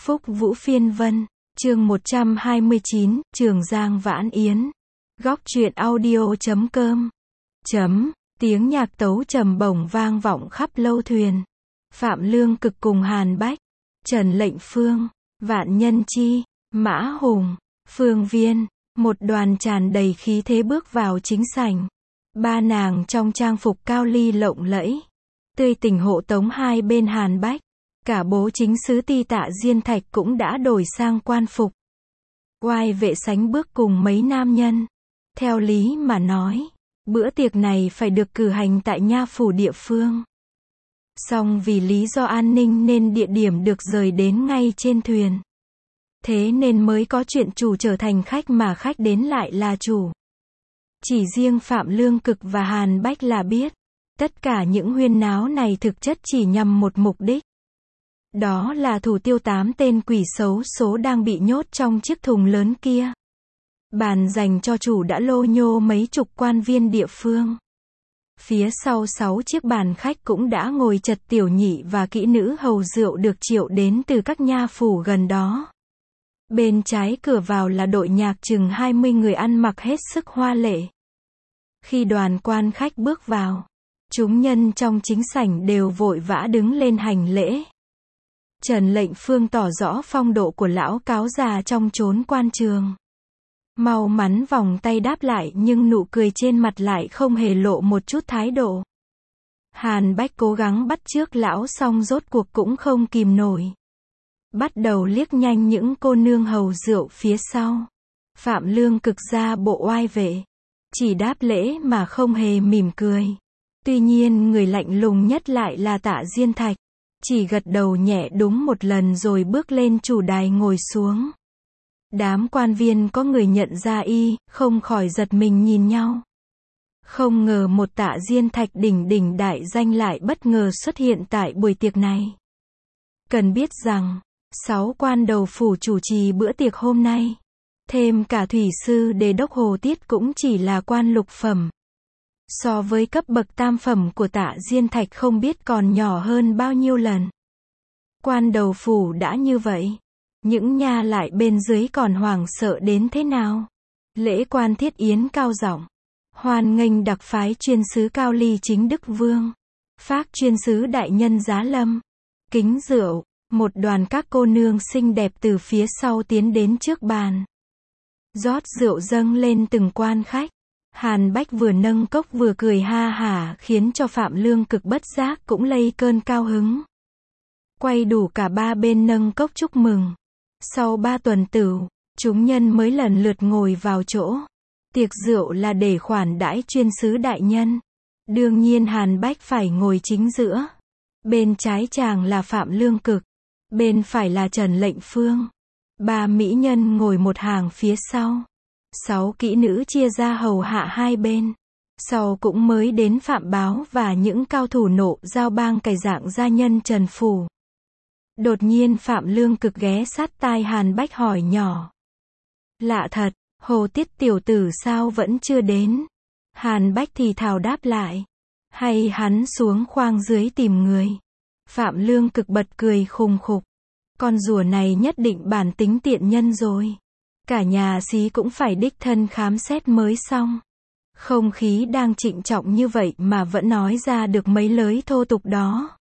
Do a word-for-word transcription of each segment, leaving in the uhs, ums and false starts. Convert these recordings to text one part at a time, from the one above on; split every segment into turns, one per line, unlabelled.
Phúc Vũ Phiên Vân, chương một trăm hai mươi chín, Trường Giang Vãn Yến. Góc truyện audio chấm com. Chấm, tiếng nhạc tấu trầm bổng vang vọng khắp lâu thuyền. Phạm Lương Cực cùng Hàn Bách, Trần Lệnh Phương, Vạn Nhân Chi, Mã Hùng, Phương Viên, một đoàn tràn đầy khí thế bước vào chính sảnh. Ba nàng trong trang phục cao ly lộng lẫy, tươi tỉnh hộ tống hai bên Hàn Bách. Cả bố chính sứ Ti Tạ Diên Thạch cũng đã đổi sang quan phục. Oai vệ sánh bước cùng mấy nam nhân. Theo lý mà nói, bữa tiệc này phải được cử hành tại nha phủ địa phương. Song vì lý do an ninh nên địa điểm được rời đến ngay trên thuyền. Thế nên mới có chuyện chủ trở thành khách mà khách đến lại là chủ. Chỉ riêng Phạm Lương Cực và Hàn Bách là biết, tất cả những huyên náo này thực chất chỉ nhằm một mục đích. Đó là thủ tiêu tám tên quỷ xấu số đang bị nhốt trong chiếc thùng lớn kia. Bàn dành cho chủ đã lô nhô mấy chục quan viên địa phương. Phía sau sáu chiếc bàn khách cũng đã ngồi chật tiểu nhị và kỹ nữ hầu rượu được triệu đến từ các nha phủ gần đó. Bên trái cửa vào là đội nhạc chừng hai mươi người ăn mặc hết sức hoa lệ. Khi đoàn quan khách bước vào, chúng nhân trong chính sảnh đều vội vã đứng lên hành lễ. Trần Lệnh Phương tỏ rõ phong độ của lão cáo già trong chốn quan trường. Mau mắn vòng tay đáp lại nhưng nụ cười trên mặt lại không hề lộ một chút thái độ. Hàn Bách cố gắng bắt chước lão song rốt cuộc cũng không kìm nổi. Bắt đầu liếc nhanh những cô nương hầu rượu phía sau. Phạm Lương Cực ra bộ oai vệ, chỉ đáp lễ mà không hề mỉm cười. Tuy nhiên người lạnh lùng nhất lại là Tạ Diên Thạch. Chỉ gật đầu nhẹ đúng một lần rồi bước lên chủ đài ngồi xuống. Đám quan viên có người nhận ra y, không khỏi giật mình nhìn nhau. Không ngờ một Tạ Diên Thạch đỉnh đỉnh đại danh lại bất ngờ xuất hiện tại buổi tiệc này. Cần biết rằng, sáu quan đầu phủ chủ trì bữa tiệc hôm nay, thêm cả thủy sư đề đốc Hồ Tiết cũng chỉ là quan lục phẩm. So với cấp bậc tam phẩm của Tạ Diên Thạch không biết còn nhỏ hơn bao nhiêu lần. Quan đầu phủ đã như vậy, những nha lại bên dưới còn hoảng sợ đến thế nào. Lễ quan thiết yến cao giọng, hoan nghênh đặc phái chuyên sứ Cao Ly Chính Đức Vương, phác chuyên sứ đại nhân Giá Lâm, kính rượu. Một đoàn các cô nương xinh đẹp từ phía sau tiến đến trước bàn, rót rượu dâng lên từng quan khách. Hàn Bách vừa nâng cốc vừa cười ha hả khiến cho Phạm Lương Cực bất giác cũng lây cơn cao hứng. Quay đủ cả ba bên nâng cốc chúc mừng. Sau ba tuần tửu, chúng nhân mới lần lượt ngồi vào chỗ. Tiệc rượu là để khoản đãi chuyên sứ đại nhân. Đương nhiên Hàn Bách phải ngồi chính giữa. Bên trái chàng là Phạm Lương Cực, bên phải là Trần Lệnh Phương. Ba mỹ nhân ngồi một hàng phía sau. Sáu kỹ nữ chia ra hầu hạ hai bên. Sau cũng mới đến Phạm Báo và những cao thủ nộ giao bang cày dạng gia nhân Trần Phủ. Đột nhiên Phạm Lương Cực ghé sát tai Hàn Bách hỏi nhỏ. Lạ thật, Hồ Tiết tiểu tử sao vẫn chưa đến? Hàn Bách thì thào đáp lại. Hay hắn xuống khoang dưới tìm người? Phạm Lương Cực bật cười khùng khục. Con rùa này nhất định bản tính tiện nhân rồi. Cả nhà xí cũng phải đích thân khám xét mới xong. Không khí đang trịnh trọng như vậy mà vẫn nói ra được mấy lời thô tục đó.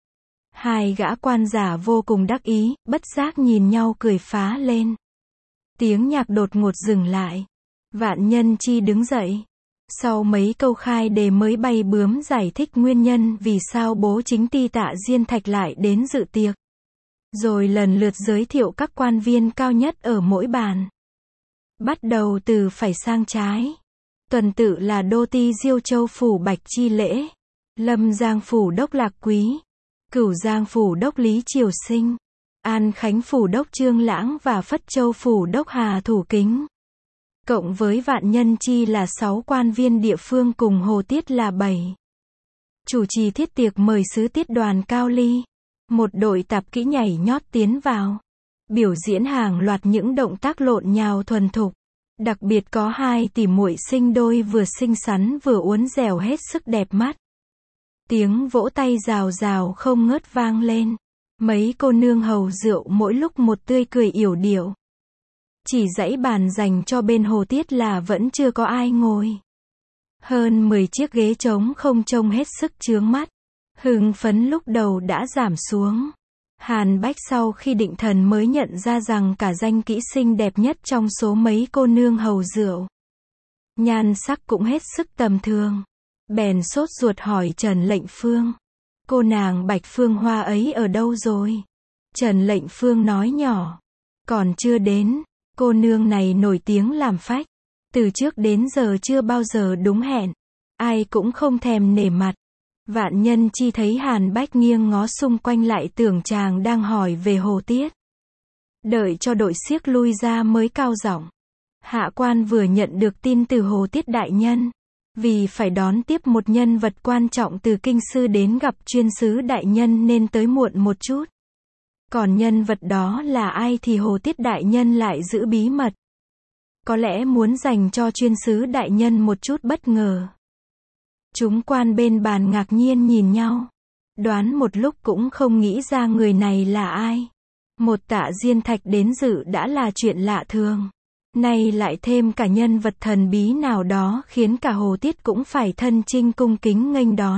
Hai gã quan giả vô cùng đắc ý, bất giác nhìn nhau cười phá lên. Tiếng nhạc đột ngột dừng lại. Vạn Nhân Chi đứng dậy. Sau mấy câu khai đề mới bay bướm giải thích nguyên nhân vì sao bố chính Ti Tạ Diên Thạch lại đến dự tiệc. Rồi lần lượt giới thiệu các quan viên cao nhất ở mỗi bàn. Bắt đầu từ phải sang trái. Tuần tự là Đô Ti Diêu Châu Phủ Bạch Chi Lễ, Lâm Giang Phủ Đốc Lạc Quý, Cửu Giang Phủ Đốc Lý Triều Sinh, An Khánh Phủ Đốc Trương Lãng và Phất Châu Phủ Đốc Hà Thủ Kính. Cộng với Vạn Nhân Chi là sáu quan viên địa phương cùng Hồ Tiết là bảy. Chủ trì thiết tiệc mời sứ tiết đoàn Cao Ly. Một đội tạp kỹ nhảy nhót tiến vào. Biểu diễn hàng loạt những động tác lộn nhào thuần thục. Đặc biệt có hai tỷ muội sinh đôi vừa xinh xắn vừa uốn dẻo hết sức đẹp mắt. Tiếng vỗ tay rào rào không ngớt vang lên. Mấy cô nương hầu rượu mỗi lúc một tươi cười yểu điệu. Chỉ dãy bàn dành cho bên hồ tiết là vẫn chưa có ai ngồi. Hơn mười chiếc ghế trống không trông hết sức chướng mắt. Hưng phấn lúc đầu đã giảm xuống. Hàn Bách sau khi định thần mới nhận ra rằng cả danh kỹ xinh đẹp nhất trong số mấy cô nương hầu rượu. Nhan sắc cũng hết sức tầm thường. Bèn sốt ruột hỏi Trần Lệnh Phương. Cô nàng Bạch Phương Hoa ấy ở đâu rồi? Trần Lệnh Phương nói nhỏ. Còn chưa đến, cô nương này nổi tiếng làm phách. Từ trước đến giờ chưa bao giờ đúng hẹn. Ai cũng không thèm nể mặt. Vạn Nhân Chi thấy Hàn Bách nghiêng ngó xung quanh lại tưởng chàng đang hỏi về hồ tiết. Đợi cho đội xiếc lui ra mới cao giọng. Hạ quan vừa nhận được tin từ hồ tiết đại nhân. Vì phải đón tiếp một nhân vật quan trọng từ kinh sư đến gặp chuyên sứ đại nhân nên tới muộn một chút. Còn nhân vật đó là ai thì hồ tiết đại nhân lại giữ bí mật. Có lẽ muốn dành cho chuyên sứ đại nhân một chút bất ngờ. Chúng quan bên bàn ngạc nhiên nhìn nhau. Đoán một lúc cũng không nghĩ ra người này là ai. Một Tạ Diên Thạch đến dự đã là chuyện lạ thường. Nay lại thêm cả nhân vật thần bí nào đó khiến cả hồ tiết cũng phải thân chinh cung kính nghênh đón.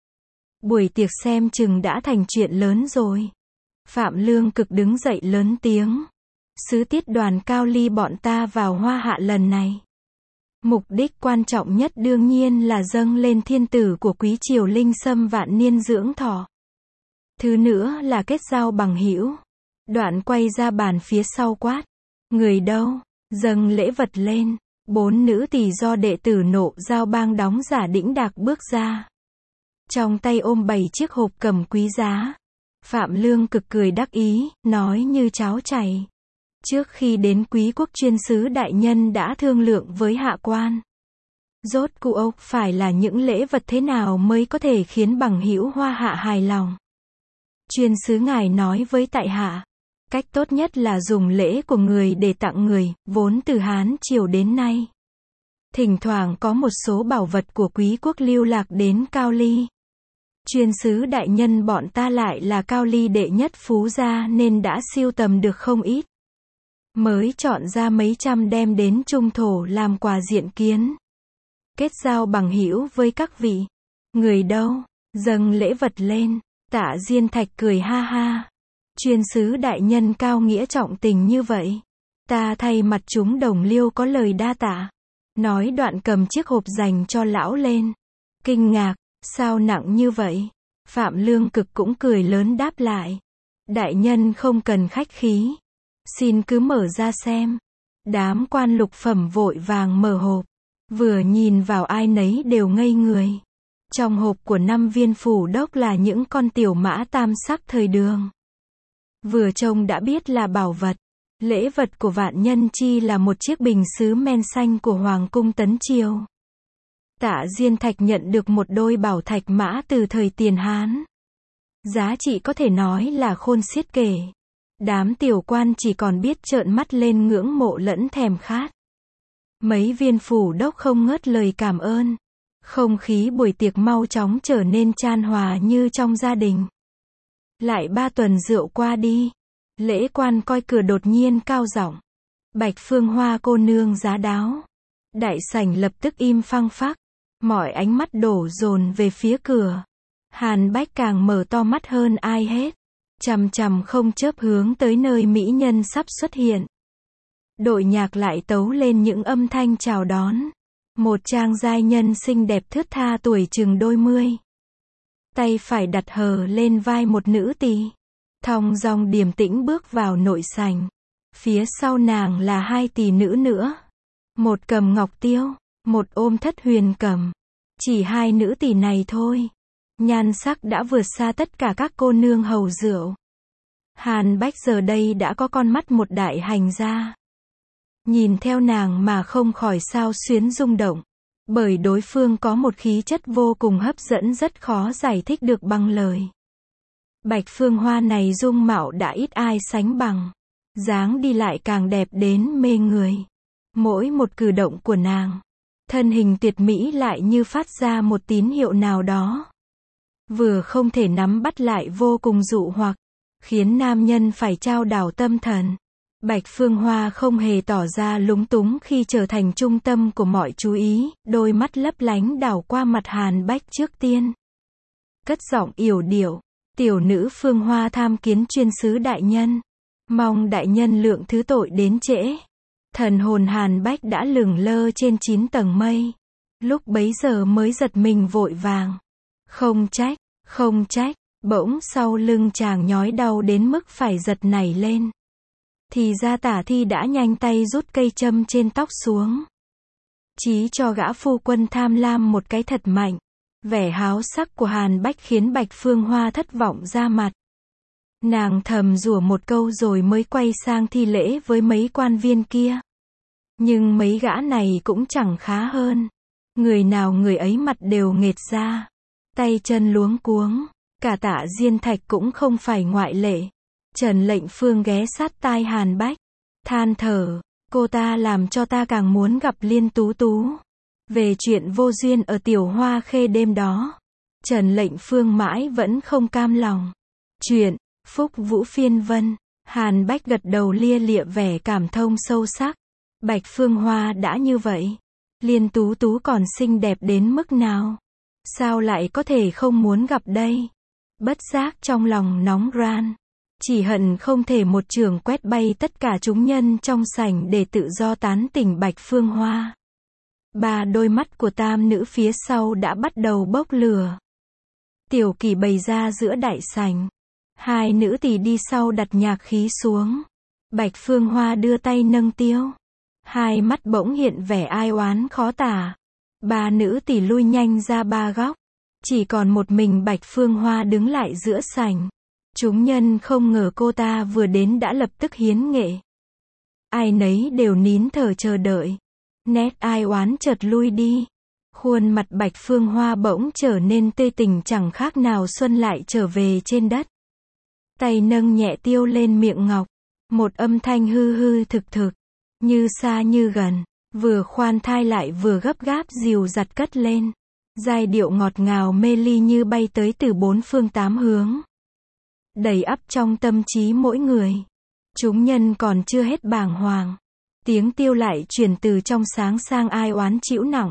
Buổi tiệc xem chừng đã thành chuyện lớn rồi. Phạm Lương Cực đứng dậy lớn tiếng. Sứ tiết đoàn Cao Ly bọn ta vào Hoa Hạ lần này. Mục đích quan trọng nhất đương nhiên là dâng lên thiên tử của quý triều Linh Sâm vạn niên dưỡng thọ. Thứ nữa là kết giao bằng hữu. Đoạn quay ra bàn phía sau quát. Người đâu? Dâng lễ vật lên. Bốn nữ tỳ do đệ tử Nộ Giao Bang đóng giả đĩnh đạc bước ra. Trong tay ôm bảy chiếc hộp cầm quý giá. Phạm Lương Cực cười đắc ý, nói như cháo chảy. Trước khi đến quý quốc chuyên sứ đại nhân đã thương lượng với hạ quan. Rốt cuộc phải là những lễ vật thế nào mới có thể khiến bằng hữu Hoa Hạ hài lòng. Chuyên sứ ngài nói với tại hạ. Cách tốt nhất là dùng lễ của người để tặng người, vốn từ Hán triều đến nay. Thỉnh thoảng có một số bảo vật của quý quốc lưu lạc đến Cao Ly. Chuyên sứ đại nhân bọn ta lại là Cao Ly đệ nhất phú gia nên đã sưu tầm được không ít. Mới chọn ra mấy trăm đem đến trung thổ làm quà diện kiến. Kết giao bằng hữu với các vị. Người đâu? Dâng lễ vật lên. Tạ Diên Thạch cười ha ha. Chuyên sứ đại nhân cao nghĩa trọng tình như vậy. Ta thay mặt chúng đồng liêu có lời đa tạ. Nói đoạn cầm chiếc hộp dành cho lão lên. Kinh ngạc, sao nặng như vậy? Phạm Lương Cực cũng cười lớn đáp lại. Đại nhân không cần khách khí. Xin cứ mở ra xem. Đám quan lục phẩm vội vàng mở hộp. Vừa nhìn vào ai nấy đều ngây người. Trong hộp của năm viên phủ đốc là những con tiểu mã tam sắc thời Đường. Vừa trông đã biết là bảo vật. Lễ vật của Vạn Nhân Chi là một chiếc bình sứ men xanh của Hoàng cung Tấn Triều. Tạ Diên Thạch nhận được một đôi bảo thạch mã từ thời tiền Hán. Giá trị có thể nói là khôn xiết kể. Đám tiểu quan chỉ còn biết trợn mắt lên ngưỡng mộ lẫn thèm khát. Mấy viên phủ đốc không ngớt lời cảm ơn. Không khí buổi tiệc mau chóng trở nên chan hòa như trong gia đình. Lại ba tuần rượu qua đi. Lễ quan coi cửa đột nhiên cao giọng. Bạch Phương Hoa cô nương giá đáo. Đại sảnh lập tức im phăng phắc. Mọi ánh mắt đổ dồn về phía cửa. Hàn Bách càng mở to mắt hơn ai hết. Chằm chằm không chớp hướng tới nơi mỹ nhân sắp xuất hiện. Đội nhạc lại tấu lên những âm thanh chào đón. Một trang giai nhân xinh đẹp thướt tha tuổi chừng đôi mươi. Tay phải đặt hờ lên vai một nữ tỳ. Thong dong điềm tĩnh bước vào nội sảnh. Phía sau nàng là hai tỷ nữ nữa. Một cầm ngọc tiêu, một ôm thất huyền cầm. Chỉ hai nữ tỳ này thôi. Nhan sắc đã vượt xa tất cả các cô nương hầu rượu. Hàn Bách giờ đây đã có con mắt một đại hành gia. Nhìn theo nàng mà không khỏi sao xuyến rung động. Bởi đối phương có một khí chất vô cùng hấp dẫn rất khó giải thích được bằng lời. Bạch Phương Hoa này dung mạo đã ít ai sánh bằng. Dáng đi lại càng đẹp đến mê người. Mỗi một cử động của nàng. Thân hình tuyệt mỹ lại như phát ra một tín hiệu nào đó. Vừa không thể nắm bắt lại vô cùng dụ hoặc. khiến nam nhân phải trao đảo tâm thần. Bạch Phương Hoa không hề tỏ ra lúng túng khi trở thành trung tâm của mọi chú ý, đôi mắt lấp lánh đảo qua mặt Hàn Bách trước tiên. Cất giọng yểu điệu, tiểu nữ Phương Hoa tham kiến chuyên sứ đại nhân. Mong đại nhân lượng thứ tội đến trễ. Thần hồn Hàn Bách đã lửng lơ trên chín tầng mây. Lúc bấy giờ mới giật mình vội vàng. Không trách, không trách, bỗng sau lưng chàng nhói đau đến mức phải giật nảy lên. Thì ra Tả Thi đã nhanh tay rút cây châm trên tóc xuống. Chí cho gã phu quân tham lam một cái thật mạnh. Vẻ háo sắc của Hàn Bách khiến Bạch Phương Hoa thất vọng ra mặt. Nàng thầm rủa một câu rồi mới quay sang thi lễ với mấy quan viên kia. Nhưng mấy gã này cũng chẳng khá hơn. Người nào người ấy mặt đều nghệt ra. Tay chân luống cuống. Cả Tạ Diên Thạch cũng không phải ngoại lệ. Trần Lệnh Phương ghé sát tai Hàn Bách. Than thở, cô ta làm cho ta càng muốn gặp Liên Tú Tú. Về chuyện vô duyên ở Tiểu Hoa Khê đêm đó. Trần Lệnh Phương mãi vẫn không cam lòng. Chuyện, Phúc Vũ Phiên Vân. Hàn Bách gật đầu lia lịa vẻ cảm thông sâu sắc. Bạch Phương Hoa đã như vậy. Liên Tú Tú còn xinh đẹp đến mức nào? Sao lại có thể không muốn gặp đây? Bất giác trong lòng nóng ran. Chỉ hận không thể một chưởng quét bay tất cả chúng nhân trong sảnh để tự do tán tỉnh Bạch Phương Hoa. Ba đôi mắt của tam nữ phía sau đã bắt đầu bốc lửa. Tiểu Kỳ bày ra giữa đại sảnh. Hai nữ tỳ đi sau đặt nhạc khí xuống. Bạch Phương Hoa đưa tay nâng tiêu. Hai mắt bỗng hiện vẻ ai oán khó tả. Ba nữ tỳ lui nhanh ra ba góc. Chỉ còn một mình Bạch Phương Hoa đứng lại giữa sảnh. Chúng nhân không ngờ cô ta vừa đến đã lập tức hiến nghệ. Ai nấy đều nín thở chờ đợi. Nét ai oán chợt lui đi. Khuôn mặt Bạch Phương Hoa bỗng trở nên tươi tỉnh chẳng khác nào xuân lại trở về trên đất. Tay nâng nhẹ tiêu lên miệng ngọc. Một âm thanh hư hư thực thực. Như xa như gần. Vừa khoan thai lại vừa gấp gáp dìu dặt cất lên. Giai điệu ngọt ngào mê ly như bay tới từ bốn phương tám hướng. Đầy ắp trong tâm trí mỗi người. Chúng nhân còn chưa hết bàng hoàng. Tiếng tiêu lại chuyển từ trong sáng sang ai oán chịu nặng.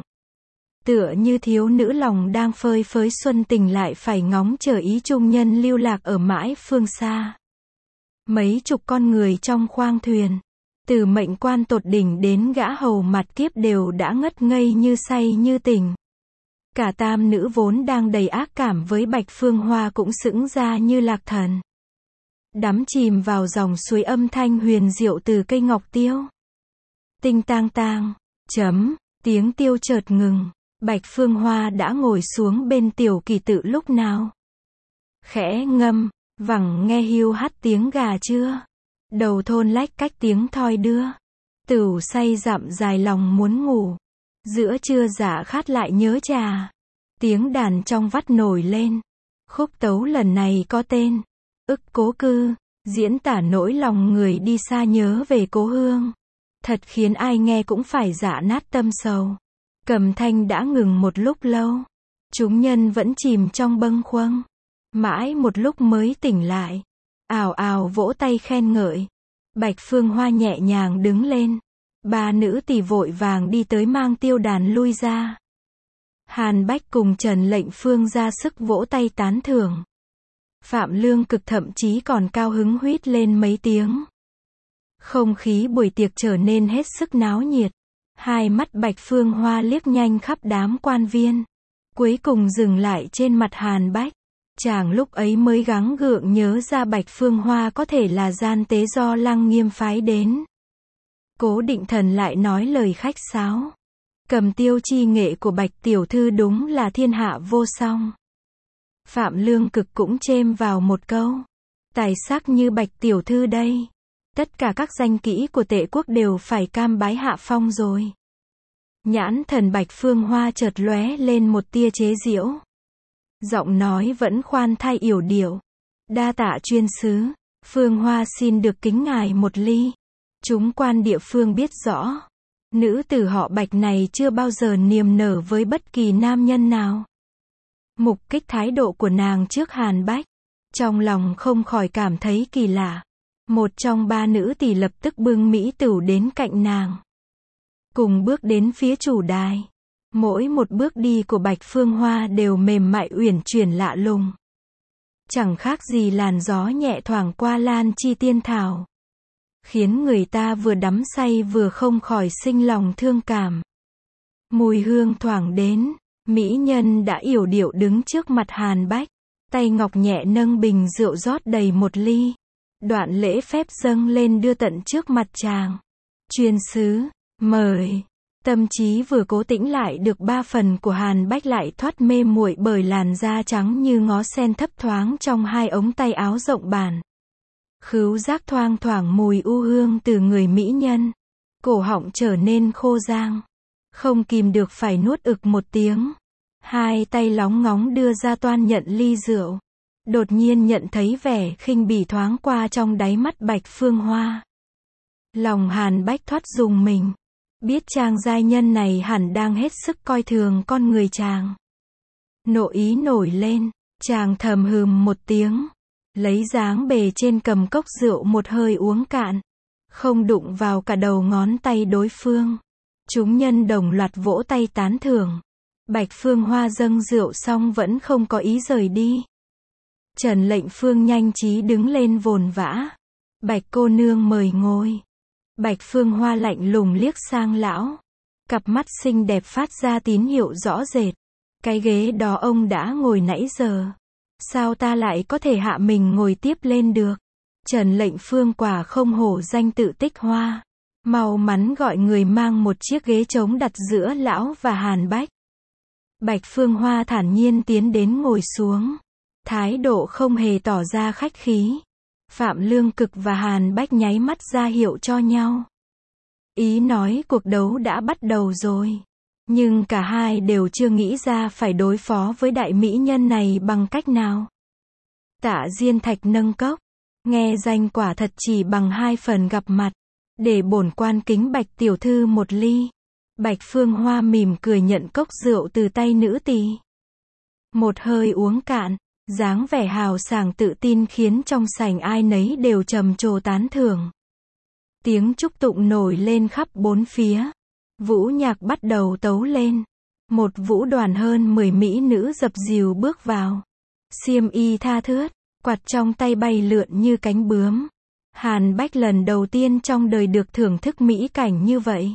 Tựa như thiếu nữ lòng đang phơi phới xuân tình lại phải ngóng chờ ý trung nhân lưu lạc ở mãi phương xa. Mấy chục con người trong khoang thuyền. Từ mệnh quan tột đỉnh đến gã hầu mặt kiếp đều đã ngất ngây như say như tỉnh. Cả tam nữ vốn đang đầy ác cảm với Bạch Phương Hoa cũng sững ra như lạc thần. Đắm chìm vào dòng suối âm thanh huyền diệu từ cây ngọc tiêu. Tinh tang tang, chấm, tiếng tiêu chợt ngừng. Bạch Phương Hoa đã ngồi xuống bên Tiểu Kỳ tự lúc nào. Khẽ ngâm, vẳng nghe hiu hắt tiếng gà chưa. Đầu thôn lách cách tiếng thoi đưa. Tửu say dặm dài lòng muốn ngủ. Giữa trưa dạ khát lại nhớ trà. Tiếng đàn trong vắt nổi lên. Khúc tấu lần này có tên Ức Cố Cư, diễn tả nỗi lòng người đi xa nhớ về cố hương. Thật khiến ai nghe cũng phải dạ nát tâm sầu. Cầm thanh đã ngừng một lúc lâu. Chúng nhân vẫn chìm trong bâng khuâng. Mãi một lúc mới tỉnh lại. Ào ào vỗ tay khen ngợi. Bạch Phương Hoa nhẹ nhàng đứng lên. Ba nữ tỳ vội vàng đi tới mang tiêu đàn lui ra. Hàn Bách cùng Trần Lệnh Phương ra sức vỗ tay tán thưởng. Phạm Lương Cực thậm chí còn cao hứng huýt lên mấy tiếng. Không khí buổi tiệc trở nên hết sức náo nhiệt. Hai mắt Bạch Phương Hoa liếc nhanh khắp đám quan viên. Cuối cùng dừng lại trên mặt Hàn Bách. Chàng lúc ấy mới gắng gượng nhớ ra Bạch Phương Hoa có thể là gian tế do Lăng Nghiêm phái đến. Cố Định Thần lại nói lời khách sáo. Cầm tiêu chi nghệ của Bạch tiểu thư đúng là thiên hạ vô song. Phạm Lương Cực cũng chêm vào một câu. Tài sắc như Bạch tiểu thư đây. Tất cả các danh kỹ của Tệ quốc đều phải cam bái hạ phong rồi. Nhãn thần Bạch Phương Hoa chợt lóe lên một tia chế giễu. Giọng nói vẫn khoan thai yểu điệu. Đa tạ chuyên sứ, Phương Hoa xin được kính ngài một ly. Chúng quan địa phương biết rõ. Nữ tử họ Bạch này chưa bao giờ niềm nở với bất kỳ nam nhân nào. Mục kích thái độ của nàng trước Hàn Bách. Trong lòng không khỏi cảm thấy kỳ lạ. Một trong ba nữ tỳ lập tức bưng mỹ tửu đến cạnh nàng. Cùng bước đến phía chủ đài. Mỗi một bước đi của Bạch Phương Hoa đều mềm mại uyển chuyển lạ lùng. Chẳng khác gì làn gió nhẹ thoảng qua lan chi tiên thảo. Khiến người ta vừa đắm say vừa không khỏi sinh lòng thương cảm. Mùi hương thoảng đến, mỹ nhân đã yểu điệu đứng trước mặt Hàn Bách. Tay ngọc nhẹ nâng bình rượu rót đầy một ly. Đoạn lễ phép dâng lên đưa tận trước mặt chàng. Chuyên sứ, mời. Tâm trí vừa cố tĩnh lại được ba phần của Hàn Bách lại thoát mê muội bởi làn da trắng như ngó sen thấp thoáng trong hai ống tay áo rộng bản. Khứu giác thoang thoảng mùi u hương từ người mỹ nhân. Cổ họng trở nên khô rang. Không kìm được phải nuốt ực một tiếng. Hai tay lóng ngóng đưa ra toan nhận ly rượu. Đột nhiên nhận thấy vẻ khinh bỉ thoáng qua trong đáy mắt Bạch Phương Hoa. Lòng Hàn Bách thoát rùng mình. Biết chàng giai nhân này hẳn đang hết sức coi thường con người chàng. Nộ ý nổi lên, chàng thầm hừm một tiếng. Lấy dáng bề trên cầm cốc rượu một hơi uống cạn. Không đụng vào cả đầu ngón tay đối phương. Chúng nhân đồng loạt vỗ tay tán thưởng. Bạch Phương Hoa dâng rượu xong vẫn không có ý rời đi. Trần Lệnh Phương nhanh trí đứng lên vồn vã. Bạch cô nương mời ngồi. Bạch Phương Hoa lạnh lùng liếc sang lão. Cặp mắt xinh đẹp phát ra tín hiệu rõ rệt. Cái ghế đó ông đã ngồi nãy giờ. Sao ta lại có thể hạ mình ngồi tiếp lên được? Trần Lệnh Phương quả không hổ danh tự Tích Hoa. Mau mắn gọi người mang một chiếc ghế trống đặt giữa lão và Hàn Bách. Bạch Phương Hoa thản nhiên tiến đến ngồi xuống. Thái độ không hề tỏ ra khách khí. Phạm Lương Cực và Hàn Bách nháy mắt ra hiệu cho nhau. Ý nói cuộc đấu đã bắt đầu rồi. Nhưng cả hai đều chưa nghĩ ra phải đối phó với đại mỹ nhân này bằng cách nào. Tạ Diên Thạch nâng cốc. Nghe danh quả thật chỉ bằng hai phần gặp mặt. Để bổn quan kính Bạch tiểu thư một ly. Bạch Phương Hoa mỉm cười nhận cốc rượu từ tay nữ tỳ. Một hơi uống cạn. Dáng vẻ hào sảng tự tin khiến trong sảnh ai nấy đều trầm trồ tán thưởng. Tiếng chúc tụng nổi lên khắp bốn phía. Vũ nhạc bắt đầu tấu lên. Một vũ đoàn hơn mười mỹ nữ dập dìu bước vào. Xiêm y tha thướt, quạt trong tay bay lượn như cánh bướm. Hàn Bách lần đầu tiên trong đời được thưởng thức mỹ cảnh như vậy.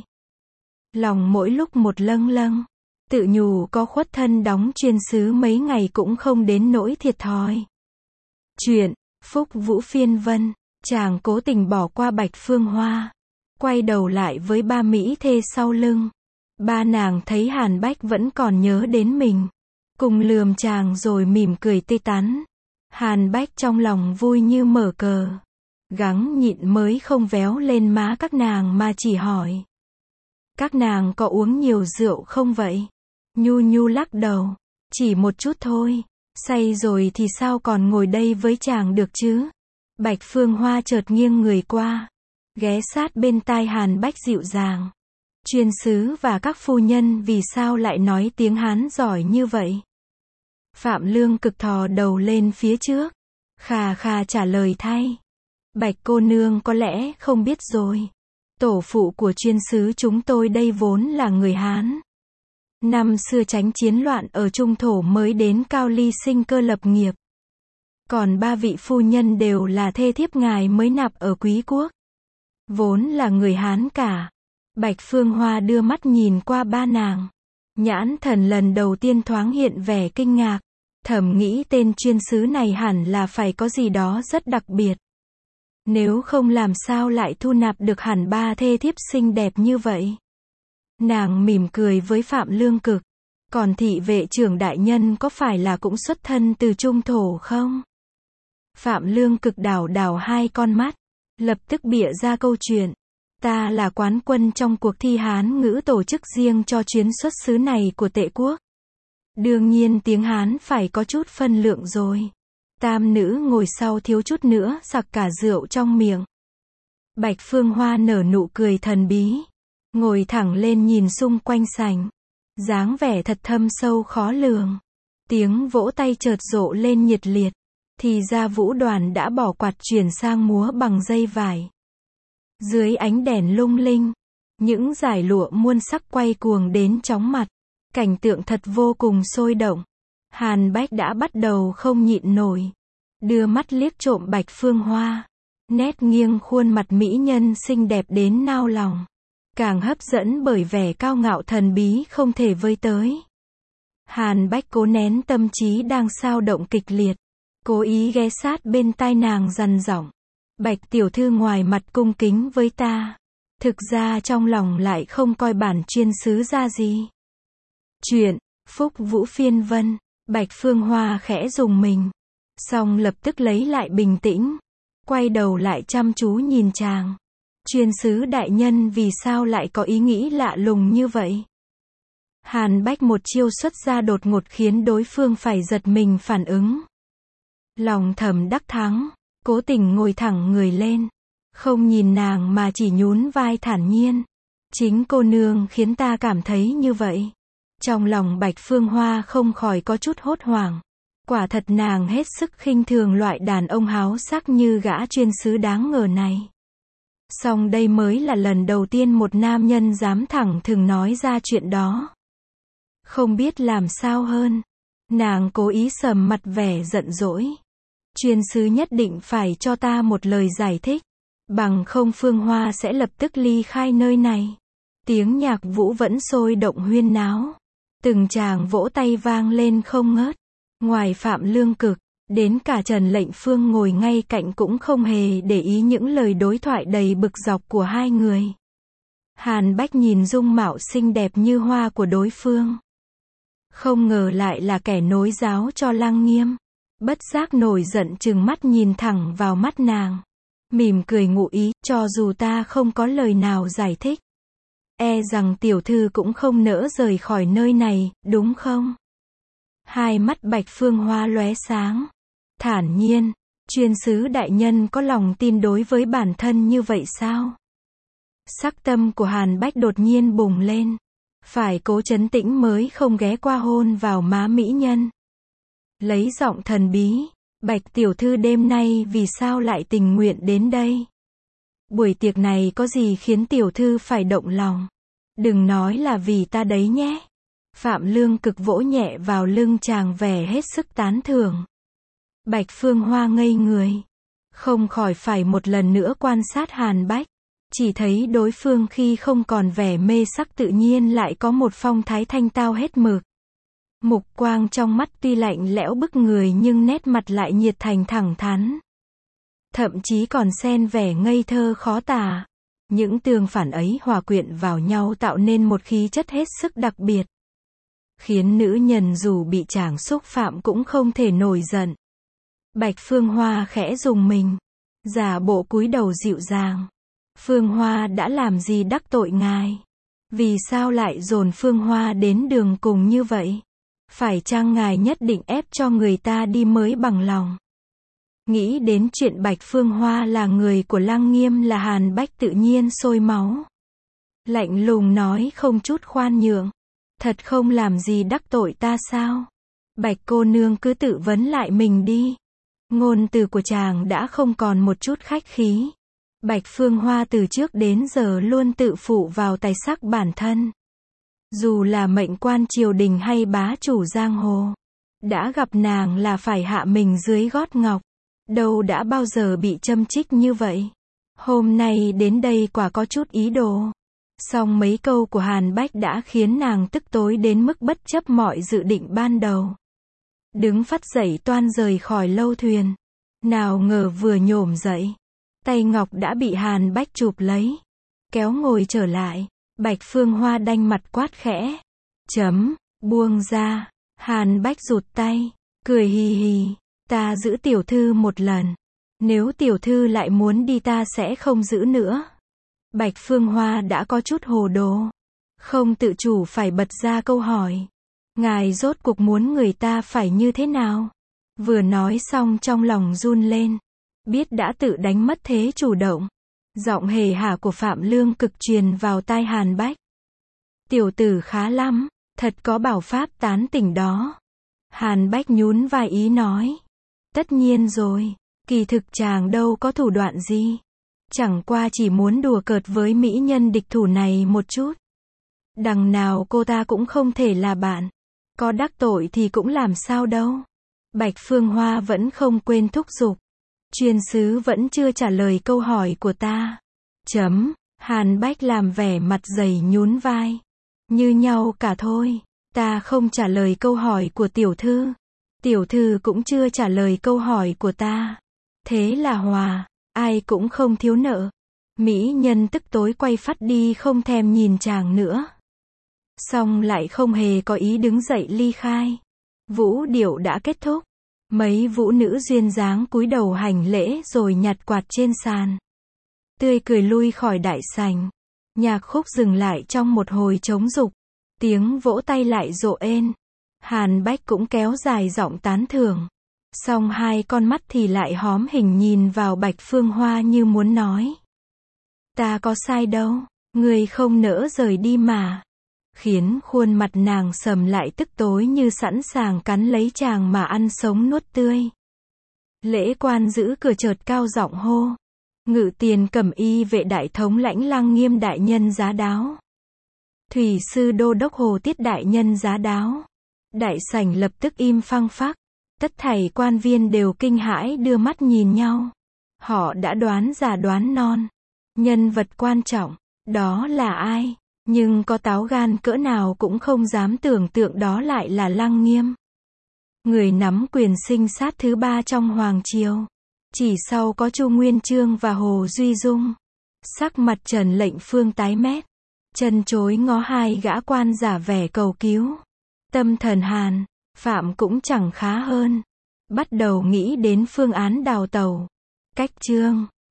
Lòng mỗi lúc một lâng lâng. Tự nhủ có khuất thân đóng chuyên sứ mấy ngày cũng không đến nỗi thiệt thòi. Chuyện, Phúc Vũ Phiên Vân, chàng cố tình bỏ qua Bạch Phương Hoa. Quay đầu lại với ba mỹ thê sau lưng. Ba nàng thấy Hàn Bách vẫn còn nhớ đến mình. Cùng lườm chàng rồi mỉm cười tươi tắn. Hàn Bách trong lòng vui như mở cờ. Gắng nhịn mới không véo lên má các nàng mà chỉ hỏi. Các nàng có uống nhiều rượu không vậy? Nhu Nhu lắc đầu. Chỉ một chút thôi. Say rồi thì sao còn ngồi đây với chàng được chứ? Bạch Phương Hoa chợt nghiêng người qua. Ghé sát bên tai Hàn Bách dịu dàng. Chuyên sứ và các phu nhân vì sao lại nói tiếng Hán giỏi như vậy? Phạm Lương Cực thò đầu lên phía trước. Khà khà trả lời thay. Bạch cô nương có lẽ không biết rồi. Tổ phụ của chuyên sứ chúng tôi đây vốn là người Hán. Năm xưa tránh chiến loạn ở Trung Thổ mới đến Cao Ly sinh cơ lập nghiệp. Còn ba vị phu nhân đều là thê thiếp ngài mới nạp ở Quý Quốc. Vốn là người Hán cả. Bạch Phương Hoa đưa mắt nhìn qua ba nàng. Nhãn thần lần đầu tiên thoáng hiện vẻ kinh ngạc. Thầm nghĩ tên chuyên sứ này hẳn là phải có gì đó rất đặc biệt. Nếu không làm sao lại thu nạp được hẳn ba thê thiếp xinh đẹp như vậy. Nàng mỉm cười với Phạm Lương Cực. Còn thị vệ trưởng đại nhân có phải là cũng xuất thân từ Trung Thổ không? Phạm Lương Cực đảo đảo hai con mắt. Lập tức bịa ra câu chuyện. Ta là quán quân trong cuộc thi Hán ngữ tổ chức riêng cho chuyến xuất xứ này của Tệ Quốc. Đương nhiên tiếng Hán phải có chút phân lượng rồi. Tam nữ ngồi sau thiếu chút nữa sặc cả rượu trong miệng. Bạch Phương Hoa nở nụ cười thần bí. Ngồi thẳng lên nhìn xung quanh sảnh. Dáng vẻ thật thâm sâu khó lường. Tiếng vỗ tay chợt rộ lên nhiệt liệt. thì ra Vũ Đoàn đã bỏ quạt chuyển sang múa bằng dây vải. Dưới ánh đèn lung linh, những dải lụa muôn sắc quay cuồng đến chóng mặt. Cảnh tượng thật vô cùng sôi động. Hàn Bách đã bắt đầu không nhịn nổi. Đưa mắt liếc trộm Bạch Phương Hoa. Nét nghiêng khuôn mặt mỹ nhân xinh đẹp đến nao lòng. Càng hấp dẫn bởi vẻ cao ngạo thần bí không thể với tới. Hàn Bách cố nén tâm trí đang xao động kịch liệt. Cố ý ghé sát bên tai nàng dằn giọng. Bạch tiểu thư ngoài mặt cung kính với ta. Thực ra trong lòng lại không coi bản chuyên sứ ra gì. Chuyện, Phúc Vũ phiên vân. Bạch Phương Hoa khẽ rùng mình. Xong lập tức lấy lại bình tĩnh. Quay đầu lại chăm chú nhìn chàng. Chuyên sứ đại nhân vì sao lại có ý nghĩ lạ lùng như vậy? Hàn Bách một chiêu xuất ra đột ngột khiến đối phương phải giật mình phản ứng. Lòng thầm đắc thắng, cố tình ngồi thẳng người lên. Không nhìn nàng mà chỉ nhún vai thản nhiên. Chính cô nương khiến ta cảm thấy như vậy. Trong lòng Bạch Phương Hoa không khỏi có chút hốt hoảng. Quả thật nàng hết sức khinh thường loại đàn ông háo sắc như gã chuyên sứ đáng ngờ này. Song đây mới là lần đầu tiên một nam nhân dám thẳng thừng nói ra chuyện đó. Không biết làm sao hơn. Nàng cố ý sầm mặt vẻ giận dỗi. Chuyên sứ nhất định phải cho ta một lời giải thích. Bằng không Phương Hoa sẽ lập tức ly khai nơi này. Tiếng nhạc vũ vẫn sôi động huyên náo. Từng tràng vỗ tay vang lên không ngớt. Ngoài Phạm Lương Cực, đến cả Trần Lệnh Phương ngồi ngay cạnh cũng không hề để ý những lời đối thoại đầy bực dọc của hai người. Hàn Bách nhìn dung mạo xinh đẹp như hoa của đối phương. Không ngờ lại là kẻ nối giáo cho Lăng Nghiêm. Bất giác nổi giận trừng mắt nhìn thẳng vào mắt nàng. Mỉm cười ngụ ý, cho dù ta không có lời nào giải thích. E rằng tiểu thư cũng không nỡ rời khỏi nơi này, đúng không? Hai mắt Bạch Phương Hoa lóe sáng. Thản nhiên, chuyên sứ đại nhân có lòng tin đối với bản thân như vậy sao? Sắc tâm của Hàn Bách đột nhiên bùng lên. Phải cố trấn tĩnh mới không ghé qua hôn vào má mỹ nhân. Lấy giọng thần bí, Bạch tiểu thư đêm nay vì sao lại tình nguyện đến đây? Buổi tiệc này có gì khiến tiểu thư phải động lòng? Đừng nói là vì ta đấy nhé. Phạm Lương Cực vỗ nhẹ vào lưng chàng vẻ hết sức tán thưởng. Bạch Phương Hoa ngây người. Không khỏi phải một lần nữa quan sát Hàn Bách. Chỉ thấy đối phương khi không còn vẻ mê sắc tự nhiên lại có một phong thái thanh tao hết mực. Mục quang trong mắt tuy lạnh lẽo bức người nhưng nét mặt lại nhiệt thành thẳng thắn. Thậm chí còn xen vẻ ngây thơ khó tả. Những tương phản ấy hòa quyện vào nhau tạo nên một khí chất hết sức đặc biệt. Khiến nữ nhân dù bị chàng xúc phạm cũng không thể nổi giận. Bạch Phương Hoa khẽ rùng mình. Giả bộ cúi đầu dịu dàng. Phương Hoa đã làm gì đắc tội ngài? Vì sao lại dồn Phương Hoa đến đường cùng như vậy? Phải chăng ngài nhất định ép cho người ta đi mới bằng lòng? Nghĩ đến chuyện Bạch Phương Hoa là người của Lăng Nghiêm là Hàn Bách tự nhiên sôi máu. Lạnh lùng nói không chút khoan nhượng. Thật không làm gì đắc tội ta sao? Bạch cô nương cứ tự vấn lại mình đi. Ngôn từ của chàng đã không còn một chút khách khí. Bạch Phương Hoa từ trước đến giờ luôn tự phụ vào tài sắc bản thân. Dù là mệnh quan triều đình hay bá chủ giang hồ. Đã gặp nàng là phải hạ mình dưới gót ngọc. Đâu đã bao giờ bị châm chích như vậy. Hôm nay đến đây quả có chút ý đồ. Song mấy câu của Hàn Bách đã khiến nàng tức tối đến mức bất chấp mọi dự định ban đầu. Đứng phắt dậy toan rời khỏi lâu thuyền. Nào ngờ vừa nhổm dậy. Tay ngọc đã bị Hàn Bách chụp lấy. Kéo ngồi trở lại. Bạch Phương Hoa đanh mặt quát khẽ. Chấm, buông ra. Hàn Bách rụt tay. Cười hì hì. Ta giữ tiểu thư một lần. Nếu tiểu thư lại muốn đi ta sẽ không giữ nữa. Bạch Phương Hoa đã có chút hồ đồ. Không tự chủ phải bật ra câu hỏi. Ngài rốt cuộc muốn người ta phải như thế nào? Vừa nói xong trong lòng run lên. Biết đã tự đánh mất thế chủ động. Giọng hề hả của Phạm Lương Cực truyền vào tai Hàn Bách. Tiểu tử khá lắm, thật có bảo pháp tán tỉnh đó. Hàn Bách nhún vai ý nói. Tất nhiên rồi, kỳ thực chàng đâu có thủ đoạn gì. Chẳng qua chỉ muốn đùa cợt với mỹ nhân địch thủ này một chút. Đằng nào cô ta cũng không thể là bạn. Có đắc tội thì cũng làm sao đâu. Bạch Phương Hoa vẫn không quên thúc giục. Chuyên sứ vẫn chưa trả lời câu hỏi của ta. Chấm, Hàn Bách làm vẻ mặt dày nhún vai. Như nhau cả thôi. Ta không trả lời câu hỏi của tiểu thư. Tiểu thư cũng chưa trả lời câu hỏi của ta. Thế là hòa, ai cũng không thiếu nợ. Mỹ nhân tức tối quay phắt đi không thèm nhìn chàng nữa. Xong lại không hề có ý đứng dậy ly khai. Vũ điệu đã kết thúc. Mấy vũ nữ duyên dáng cúi đầu hành lễ rồi nhặt quạt trên sàn. Tươi cười lui khỏi đại sảnh. Nhạc khúc dừng lại trong một hồi trống dục. Tiếng vỗ tay lại rộ ên. Hàn Bách cũng kéo dài giọng tán thưởng. Xong hai con mắt thì lại hóm hình nhìn vào Bạch Phương Hoa như muốn nói. Ta có sai đâu, người không nỡ rời đi mà. Khiến khuôn mặt nàng sầm lại tức tối như sẵn sàng cắn lấy chàng mà ăn sống nuốt tươi. Lễ quan giữ cửa chợt cao giọng hô. Ngự tiền cẩm y vệ đại thống lãnh Lăng Nghiêm đại nhân giá đáo. Thủy sư đô đốc Hồ Tiết đại nhân giá đáo. Đại sảnh lập tức im phăng phắc. Tất thảy quan viên đều kinh hãi đưa mắt nhìn nhau. Họ đã đoán già đoán non. Nhân vật quan trọng, đó là ai? Nhưng có táo gan cỡ nào cũng không dám tưởng tượng đó lại là Lăng Nghiêm. Người nắm quyền sinh sát thứ ba trong Hoàng Triều. Chỉ sau có Chu Nguyên Chương và Hồ Duy Dung. Sắc mặt Trần Lệnh Phương tái mét. Chân chối ngó hai gã quan giả vẻ cầu cứu. Tâm thần Hàn, Phạm cũng chẳng khá hơn. Bắt đầu nghĩ đến phương án đào tẩu. Cách chương